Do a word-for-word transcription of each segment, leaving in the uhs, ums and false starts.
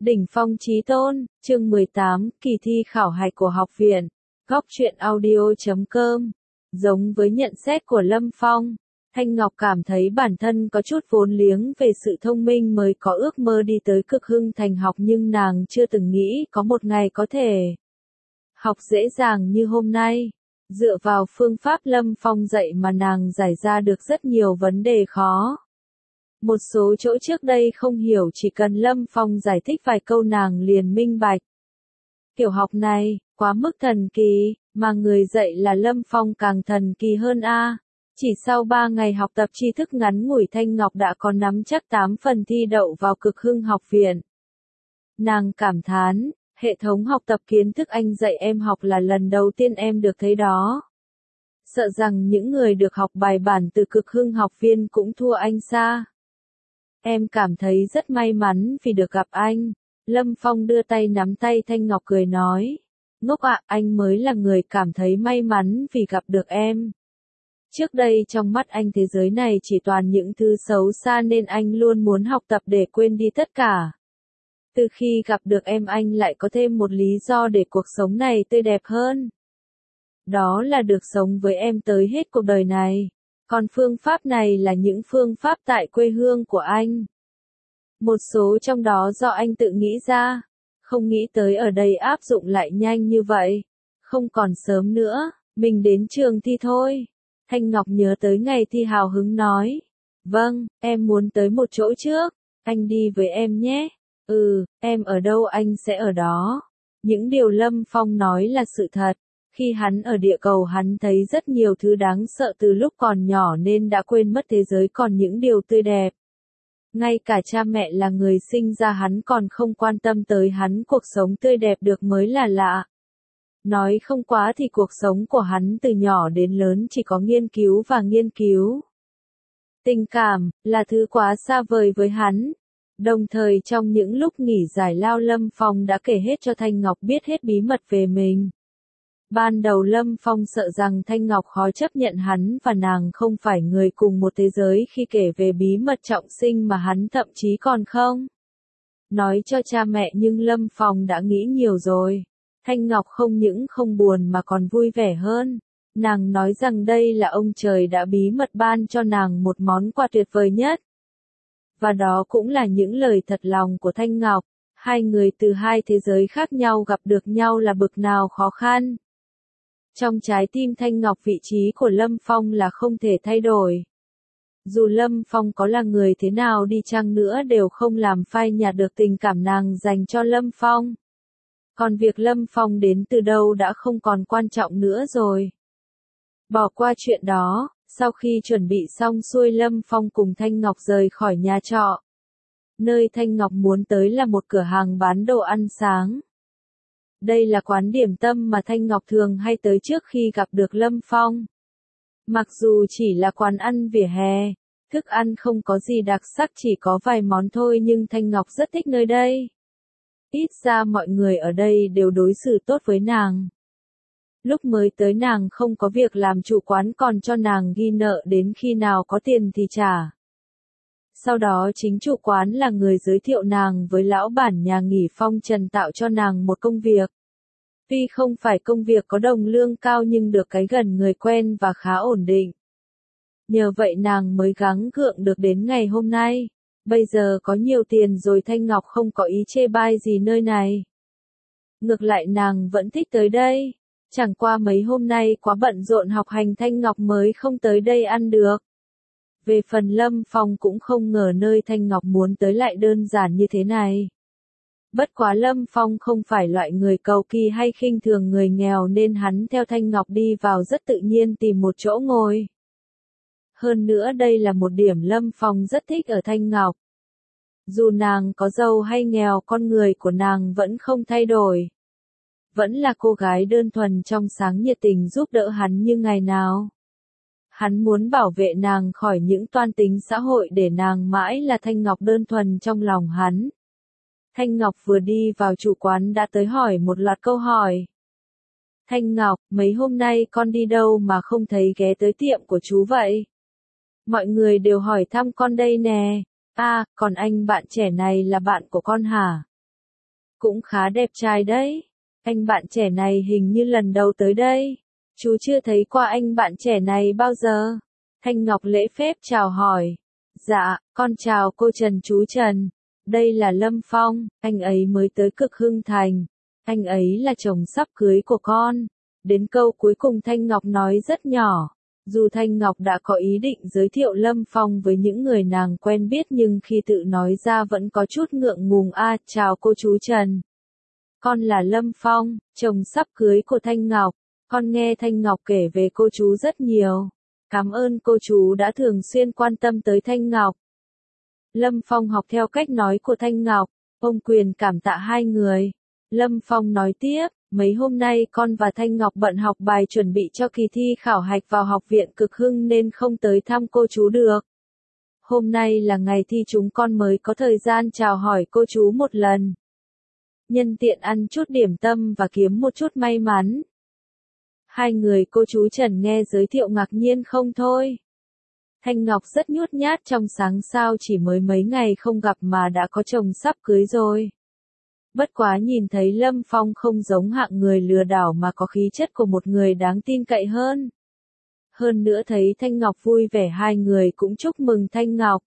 Đỉnh phong chí tôn, chương mười tám, kỳ thi khảo hạch của học viện. Góc truyện audio chấm com. Giống với nhận xét của Lâm Phong, Thanh Ngọc cảm thấy bản thân có chút vốn liếng về sự thông minh mới có ước mơ đi tới Cực Hưng Thành học, nhưng nàng chưa từng nghĩ có một ngày có thể học dễ dàng như hôm nay. Dựa vào phương pháp Lâm Phong dạy mà nàng giải ra được rất nhiều vấn đề khó. Một số chỗ trước đây không hiểu, chỉ cần Lâm Phong giải thích vài câu nàng liền minh bạch. Kiểu học này, quá mức thần kỳ, mà người dạy là Lâm Phong càng thần kỳ hơn a. Chỉ sau ba ngày học tập tri thức ngắn ngủi, Thanh Ngọc đã có nắm chắc tám phần thi đậu vào Cực Hưng học viện. Nàng cảm thán, hệ thống học tập kiến thức anh dạy em học là lần đầu tiên em được thấy đó. Sợ rằng những người được học bài bản từ Cực Hưng học viên cũng thua anh xa. Em cảm thấy rất may mắn vì được gặp anh. Lâm Phong đưa tay nắm tay Thanh Ngọc cười nói. Ngốc ạ, anh mới là người cảm thấy may mắn vì gặp được em. Trước đây trong mắt anh thế giới này chỉ toàn những thứ xấu xa nên anh luôn muốn học tập để quên đi tất cả. Từ khi gặp được em anh lại có thêm một lý do để cuộc sống này tươi đẹp hơn. Đó là được sống với em tới hết cuộc đời này. Còn phương pháp này là những phương pháp tại quê hương của anh. Một số trong đó do anh tự nghĩ ra. Không nghĩ tới ở đây áp dụng lại nhanh như vậy. Không còn sớm nữa, mình đến trường thi thôi. Thanh Ngọc nhớ tới ngày thi hào hứng nói. Vâng, em muốn tới một chỗ trước. Anh đi với em nhé. Ừ, em ở đâu anh sẽ ở đó. Những điều Lâm Phong nói là sự thật. Khi hắn ở địa cầu hắn thấy rất nhiều thứ đáng sợ từ lúc còn nhỏ nên đã quên mất thế giới còn những điều tươi đẹp. Ngay cả cha mẹ là người sinh ra hắn còn không quan tâm tới hắn, cuộc sống tươi đẹp được mới là lạ. Nói không quá thì cuộc sống của hắn từ nhỏ đến lớn chỉ có nghiên cứu và nghiên cứu. Tình cảm là thứ quá xa vời với hắn. Đồng thời trong những lúc nghỉ giải lao, Lâm Phong đã kể hết cho Thanh Ngọc biết hết bí mật về mình. Ban đầu Lâm Phong sợ rằng Thanh Ngọc khó chấp nhận hắn và nàng không phải người cùng một thế giới khi kể về bí mật trọng sinh mà hắn thậm chí còn không nói cho cha mẹ, nhưng Lâm Phong đã nghĩ nhiều rồi. Thanh Ngọc không những không buồn mà còn vui vẻ hơn. Nàng nói rằng đây là ông trời đã bí mật ban cho nàng một món quà tuyệt vời nhất. Và đó cũng là những lời thật lòng của Thanh Ngọc. Hai người từ hai thế giới khác nhau gặp được nhau là bực nào khó khăn. Trong trái tim Thanh Ngọc, vị trí của Lâm Phong là không thể thay đổi. Dù Lâm Phong có là người thế nào đi chăng nữa đều không làm phai nhạt được tình cảm nàng dành cho Lâm Phong. Còn việc Lâm Phong đến từ đâu đã không còn quan trọng nữa rồi. Bỏ qua chuyện đó, sau khi chuẩn bị xong xuôi Lâm Phong cùng Thanh Ngọc rời khỏi nhà trọ. Nơi Thanh Ngọc muốn tới là một cửa hàng bán đồ ăn sáng. Đây là quán điểm tâm mà Thanh Ngọc thường hay tới trước khi gặp được Lâm Phong. Mặc dù chỉ là quán ăn vỉa hè, thức ăn không có gì đặc sắc, chỉ có vài món thôi, nhưng Thanh Ngọc rất thích nơi đây. Ít ra mọi người ở đây đều đối xử tốt với nàng. Lúc mới tới nàng không có việc làm, chủ quán còn cho nàng ghi nợ, đến khi nào có tiền thì trả. Sau đó chính chủ quán là người giới thiệu nàng với lão bản nhà nghỉ Phong Trần, tạo cho nàng một công việc. Tuy không phải công việc có đồng lương cao nhưng được cái gần người quen và khá ổn định. Nhờ vậy nàng mới gắng gượng được đến ngày hôm nay. Bây giờ có nhiều tiền rồi, Thanh Ngọc không có ý chê bai gì nơi này. Ngược lại nàng vẫn thích tới đây. Chẳng qua mấy hôm nay quá bận rộn học hành, Thanh Ngọc mới không tới đây ăn được. Về phần Lâm Phong cũng không ngờ nơi Thanh Ngọc muốn tới lại đơn giản như thế này. Bất quá Lâm Phong không phải loại người cầu kỳ hay khinh thường người nghèo nên hắn theo Thanh Ngọc đi vào rất tự nhiên tìm một chỗ ngồi. Hơn nữa đây là một điểm Lâm Phong rất thích ở Thanh Ngọc. Dù nàng có giàu hay nghèo, con người của nàng vẫn không thay đổi. Vẫn là cô gái đơn thuần trong sáng, nhiệt tình giúp đỡ hắn như ngày nào. Hắn muốn bảo vệ nàng khỏi những toan tính xã hội để nàng mãi là Thanh Ngọc đơn thuần trong lòng hắn. Thanh Ngọc vừa đi vào, chủ quán đã tới hỏi một loạt câu hỏi. Thanh Ngọc, mấy hôm nay con đi đâu mà không thấy ghé tới tiệm của chú vậy? Mọi người đều hỏi thăm con đây nè. À, còn anh bạn trẻ này là bạn của con hả? Cũng khá đẹp trai đấy. Anh bạn trẻ này hình như lần đầu tới đây. Chú chưa thấy qua anh bạn trẻ này bao giờ. Thanh Ngọc lễ phép chào hỏi. Dạ, con chào cô Trần chú Trần. Đây là Lâm Phong, anh ấy mới tới Cực Hưng Thành. Anh ấy là chồng sắp cưới của con. Đến câu cuối cùng Thanh Ngọc nói rất nhỏ. Dù Thanh Ngọc đã có ý định giới thiệu Lâm Phong với những người nàng quen biết nhưng khi tự nói ra vẫn có chút ngượng ngùng. A, chào cô chú Trần. Con là Lâm Phong, chồng sắp cưới của Thanh Ngọc. Con nghe Thanh Ngọc kể về cô chú rất nhiều. Cảm ơn cô chú đã thường xuyên quan tâm tới Thanh Ngọc. Lâm Phong học theo cách nói của Thanh Ngọc. Ông Quyền cảm tạ hai người. Lâm Phong nói tiếp, mấy hôm nay con và Thanh Ngọc bận học bài chuẩn bị cho kỳ thi khảo hạch vào học viện Cực Hưng nên không tới thăm cô chú được. Hôm nay là ngày thi chúng con mới có thời gian chào hỏi cô chú một lần. Nhân tiện ăn chút điểm tâm và kiếm một chút may mắn. Hai người cô chú Trần nghe giới thiệu ngạc nhiên không thôi. Thanh Ngọc rất nhút nhát trong sáng sao chỉ mới mấy ngày không gặp mà đã có chồng sắp cưới rồi. Bất quá nhìn thấy Lâm Phong không giống hạng người lừa đảo mà có khí chất của một người đáng tin cậy hơn. Hơn nữa thấy Thanh Ngọc vui vẻ hai người cũng chúc mừng Thanh Ngọc.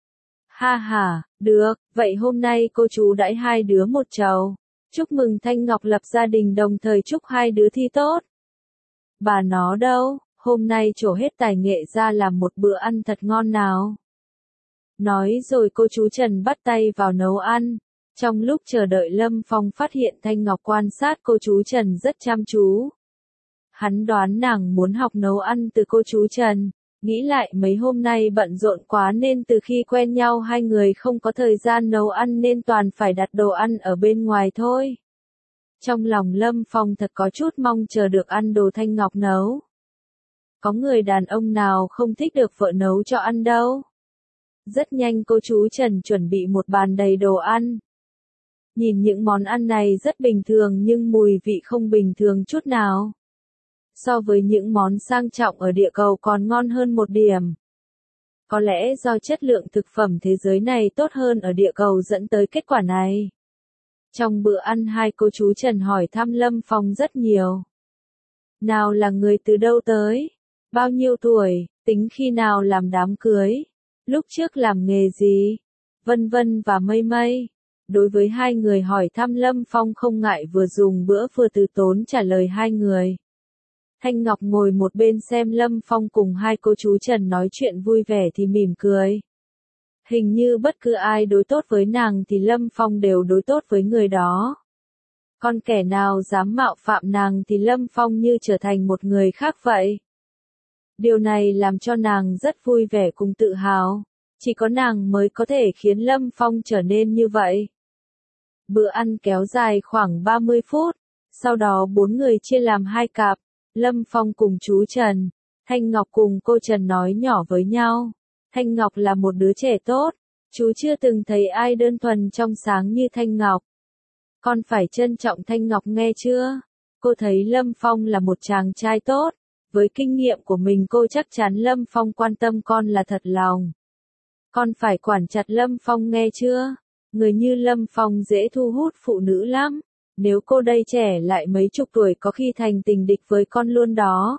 Ha ha, được, vậy hôm nay cô chú đãi hai đứa một chầu. Chúc mừng Thanh Ngọc lập gia đình đồng thời chúc hai đứa thi tốt. Bà nó đâu, hôm nay trổ hết tài nghệ ra làm một bữa ăn thật ngon nào. Nói rồi cô chú Trần bắt tay vào nấu ăn. Trong lúc chờ đợi Lâm Phong phát hiện Thanh Ngọc quan sát cô chú Trần rất chăm chú. Hắn đoán nàng muốn học nấu ăn từ cô chú Trần. Nghĩ lại mấy hôm nay bận rộn quá nên từ khi quen nhau hai người không có thời gian nấu ăn nên toàn phải đặt đồ ăn ở bên ngoài thôi. Trong lòng Lâm Phong thật có chút mong chờ được ăn đồ Thanh Ngọc nấu. Có người đàn ông nào không thích được vợ nấu cho ăn đâu. Rất nhanh cô chú Trần chuẩn bị một bàn đầy đồ ăn. Nhìn những món ăn này rất bình thường nhưng mùi vị không bình thường chút nào. So với những món sang trọng ở địa cầu còn ngon hơn một điểm. Có lẽ do chất lượng thực phẩm thế giới này tốt hơn ở địa cầu dẫn tới kết quả này. Trong bữa ăn hai cô chú Trần hỏi thăm Lâm Phong rất nhiều. Nào là người từ đâu tới? Bao nhiêu tuổi? Tính khi nào làm đám cưới? Lúc trước làm nghề gì? Vân vân và mây mây. Đối với hai người hỏi thăm Lâm Phong không ngại vừa dùng bữa vừa từ tốn trả lời hai người. Thanh Ngọc ngồi một bên xem Lâm Phong cùng hai cô chú Trần nói chuyện vui vẻ thì mỉm cười. Hình như bất cứ ai đối tốt với nàng thì Lâm Phong đều đối tốt với người đó. Còn kẻ nào dám mạo phạm nàng thì Lâm Phong như trở thành một người khác vậy. Điều này làm cho nàng rất vui vẻ cùng tự hào. Chỉ có nàng mới có thể khiến Lâm Phong trở nên như vậy. Bữa ăn kéo dài khoảng ba mươi phút. Sau đó bốn người chia làm hai cặp. Lâm Phong cùng chú Trần. Thanh Ngọc cùng cô Trần nói nhỏ với nhau. Thanh Ngọc là một đứa trẻ tốt. Chú chưa từng thấy ai đơn thuần trong sáng như Thanh Ngọc. Con phải trân trọng Thanh Ngọc nghe chưa? Cô thấy Lâm Phong là một chàng trai tốt. Với kinh nghiệm của mình cô chắc chắn Lâm Phong quan tâm con là thật lòng. Con phải quản chặt Lâm Phong nghe chưa? Người như Lâm Phong dễ thu hút phụ nữ lắm. Nếu cô đây trẻ lại mấy chục tuổi có khi thành tình địch với con luôn đó.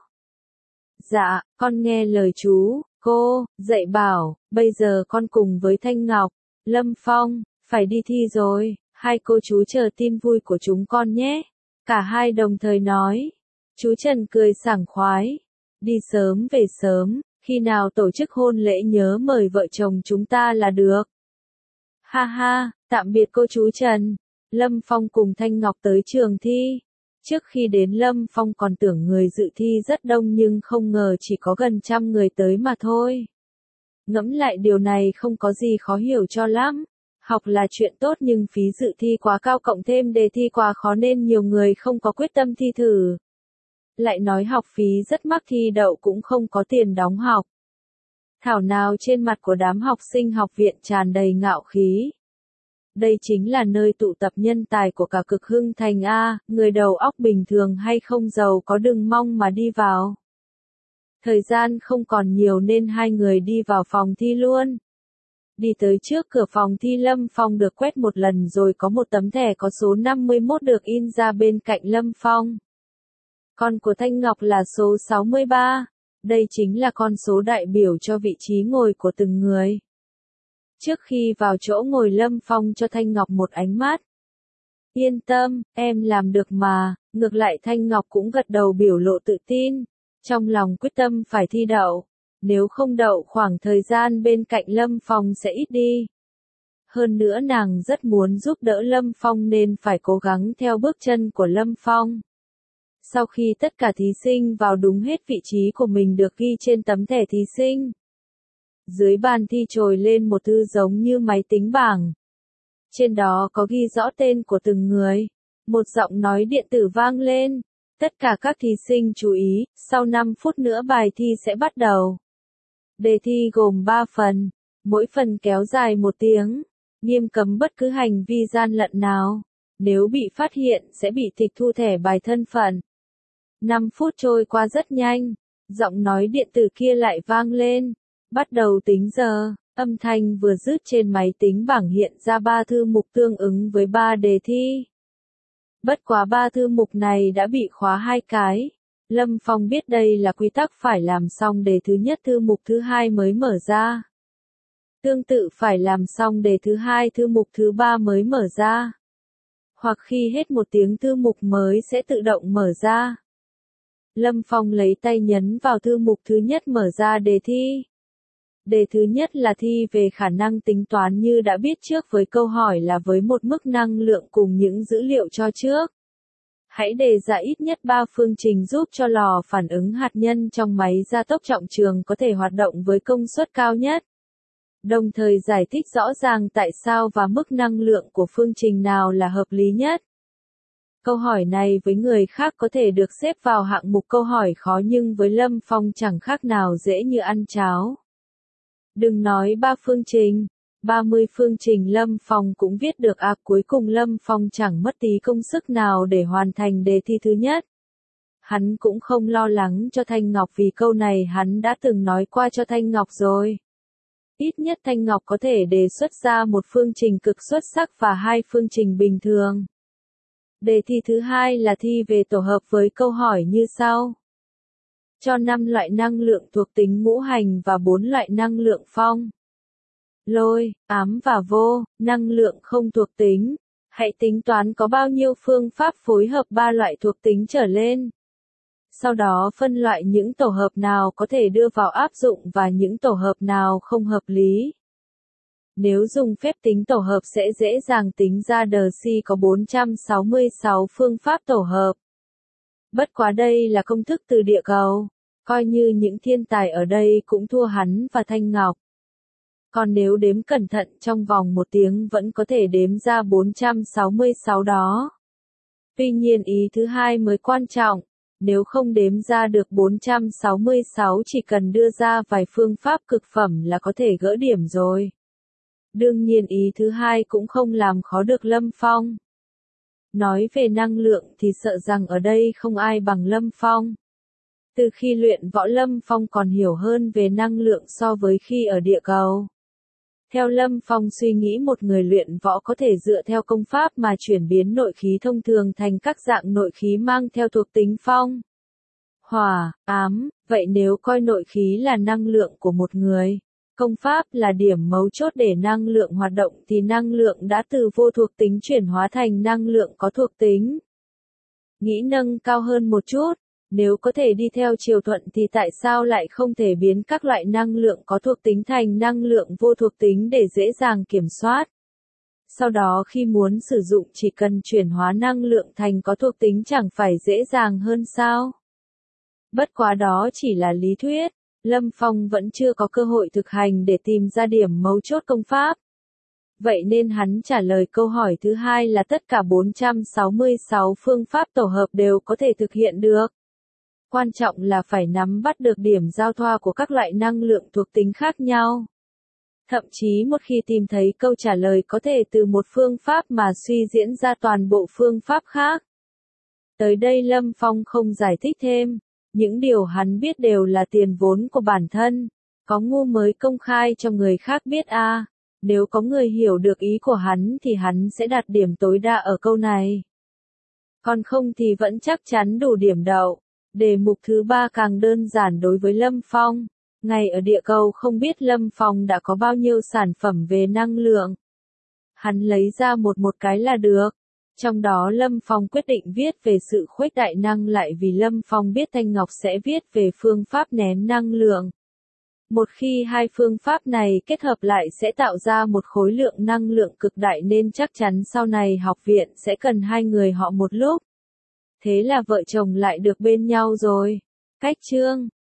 Dạ, con nghe lời chú, cô, dạy bảo, bây giờ con cùng với Thanh Ngọc, Lâm Phong, phải đi thi rồi, hai cô chú chờ tin vui của chúng con nhé. Cả hai đồng thời nói. Chú Trần cười sảng khoái. Đi sớm về sớm, khi nào tổ chức hôn lễ nhớ mời vợ chồng chúng ta là được. Ha ha, tạm biệt cô chú Trần. Lâm Phong cùng Thanh Ngọc tới trường thi. Trước khi đến Lâm Phong còn tưởng người dự thi rất đông nhưng không ngờ chỉ có gần trăm người tới mà thôi. Ngẫm lại điều này không có gì khó hiểu cho lắm. Học là chuyện tốt nhưng phí dự thi quá cao cộng thêm đề thi quá khó nên nhiều người không có quyết tâm thi thử. Lại nói học phí rất mắc thi đậu cũng không có tiền đóng học. Thảo nào trên mặt của đám học sinh học viện tràn đầy ngạo khí. Đây chính là nơi tụ tập nhân tài của cả Cực Hưng Thành A, người đầu óc bình thường hay không giàu có đừng mong mà đi vào. Thời gian không còn nhiều nên hai người đi vào phòng thi luôn. Đi tới trước cửa phòng thi Lâm Phong được quét một lần rồi có một tấm thẻ có số năm mươi mốt được in ra bên cạnh Lâm Phong. Con của Thanh Ngọc là số sáu mươi ba. Đây chính là con số đại biểu cho vị trí ngồi của từng người. Trước khi vào chỗ ngồi Lâm Phong cho Thanh Ngọc một ánh mắt. Yên tâm, em làm được mà, ngược lại Thanh Ngọc cũng gật đầu biểu lộ tự tin. Trong lòng quyết tâm phải thi đậu. Nếu không đậu khoảng thời gian bên cạnh Lâm Phong sẽ ít đi. Hơn nữa nàng rất muốn giúp đỡ Lâm Phong nên phải cố gắng theo bước chân của Lâm Phong. Sau khi tất cả thí sinh vào đúng hết vị trí của mình được ghi trên tấm thẻ thí sinh. Dưới bàn thi trồi lên một thư giống như máy tính bảng. Trên đó có ghi rõ tên của từng người. Một giọng nói điện tử vang lên. Tất cả các thí sinh chú ý, sau năm phút nữa bài thi sẽ bắt đầu. Đề thi gồm ba phần, mỗi phần kéo dài một tiếng, nghiêm cấm bất cứ hành vi gian lận nào. Nếu bị phát hiện sẽ bị tịch thu thẻ bài thân phận. năm phút trôi qua rất nhanh, giọng nói điện tử kia lại vang lên. Bắt đầu tính giờ, âm thanh vừa dứt trên máy tính bảng hiện ra ba thư mục tương ứng với ba đề thi. Bất quá ba thư mục này đã bị khóa hai cái. Lâm Phong biết đây là quy tắc phải làm xong đề thứ nhất thư mục thứ hai mới mở ra. Tương tự phải làm xong đề thứ hai thư mục thứ ba mới mở ra. Hoặc khi hết một tiếng thư mục mới sẽ tự động mở ra. Lâm Phong lấy tay nhấn vào thư mục thứ nhất mở ra đề thi. Đề thứ nhất là thi về khả năng tính toán như đã biết trước với câu hỏi là với một mức năng lượng cùng những dữ liệu cho trước. Hãy đề ra ít nhất ba phương trình giúp cho lò phản ứng hạt nhân trong máy gia tốc trọng trường có thể hoạt động với công suất cao nhất. Đồng thời giải thích rõ ràng tại sao và mức năng lượng của phương trình nào là hợp lý nhất. Câu hỏi này với người khác có thể được xếp vào hạng mục câu hỏi khó nhưng với Lâm Phong chẳng khác nào dễ như ăn cháo. Đừng nói ba phương trình, ba mươi phương trình Lâm Phong cũng viết được à cuối cùng Lâm Phong chẳng mất tí công sức nào để hoàn thành đề thi thứ nhất. Hắn cũng không lo lắng cho Thanh Ngọc vì câu này hắn đã từng nói qua cho Thanh Ngọc rồi. Ít nhất Thanh Ngọc có thể đề xuất ra một phương trình cực xuất sắc và hai phương trình bình thường. Đề thi thứ hai là thi về tổ hợp với câu hỏi như sau. Cho năm loại năng lượng thuộc tính ngũ hành và bốn loại năng lượng phong. Lôi, ám và vô, năng lượng không thuộc tính. Hãy tính toán có bao nhiêu phương pháp phối hợp ba loại thuộc tính trở lên. Sau đó phân loại những tổ hợp nào có thể đưa vào áp dụng và những tổ hợp nào không hợp lý. Nếu dùng phép tính tổ hợp sẽ dễ dàng tính ra đờ xi có bốn trăm sáu mươi sáu phương pháp tổ hợp. Bất quá đây là công thức từ địa cầu, coi như những thiên tài ở đây cũng thua hắn và Thanh Ngọc. Còn nếu đếm cẩn thận trong vòng một tiếng vẫn có thể đếm ra bốn trăm sáu mươi sáu đó. Tuy nhiên ý thứ hai mới quan trọng, nếu không đếm ra được bốn trăm sáu mươi sáu chỉ cần đưa ra vài phương pháp cực phẩm là có thể gỡ điểm rồi. Đương nhiên ý thứ hai cũng không làm khó được Lâm Phong. Nói về năng lượng thì sợ rằng ở đây không ai bằng Lâm Phong. Từ khi luyện võ Lâm Phong còn hiểu hơn về năng lượng so với khi ở địa cầu. Theo Lâm Phong suy nghĩ một người luyện võ có thể dựa theo công pháp mà chuyển biến nội khí thông thường thành các dạng nội khí mang theo thuộc tính phong, hỏa, ám, vậy nếu coi nội khí là năng lượng của một người, công pháp là điểm mấu chốt để năng lượng hoạt động thì năng lượng đã từ vô thuộc tính chuyển hóa thành năng lượng có thuộc tính. Nghĩ nâng cao hơn một chút, nếu có thể đi theo chiều thuận thì tại sao lại không thể biến các loại năng lượng có thuộc tính thành năng lượng vô thuộc tính để dễ dàng kiểm soát. Sau đó khi muốn sử dụng chỉ cần chuyển hóa năng lượng thành có thuộc tính chẳng phải dễ dàng hơn sao? Bất quá đó chỉ là lý thuyết, Lâm Phong vẫn chưa có cơ hội thực hành để tìm ra điểm mấu chốt công pháp. Vậy nên hắn trả lời câu hỏi thứ hai là tất cả bốn trăm sáu mươi sáu phương pháp tổ hợp đều có thể thực hiện được. Quan trọng là phải nắm bắt được điểm giao thoa của các loại năng lượng thuộc tính khác nhau. Thậm chí một khi tìm thấy câu trả lời có thể từ một phương pháp mà suy diễn ra toàn bộ phương pháp khác. Tới đây Lâm Phong không giải thích thêm, những điều hắn biết đều là tiền vốn của bản thân, có ngu mới công khai cho người khác biết a. À. Nếu có người hiểu được ý của hắn thì hắn sẽ đạt điểm tối đa ở câu này. Còn không thì vẫn chắc chắn đủ điểm đậu. Đề mục thứ ba càng đơn giản đối với Lâm Phong. Ngày ở địa cầu không biết Lâm Phong đã có bao nhiêu sản phẩm về năng lượng. Hắn lấy ra một một cái là được. Trong đó Lâm Phong quyết định viết về sự khuếch đại năng lại vì Lâm Phong biết Thanh Ngọc sẽ viết về phương pháp nén năng lượng. Một khi hai phương pháp này kết hợp lại sẽ tạo ra một khối lượng năng lượng cực đại nên chắc chắn sau này học viện sẽ cần hai người họ một lúc. Thế là vợ chồng lại được bên nhau rồi. Cách chương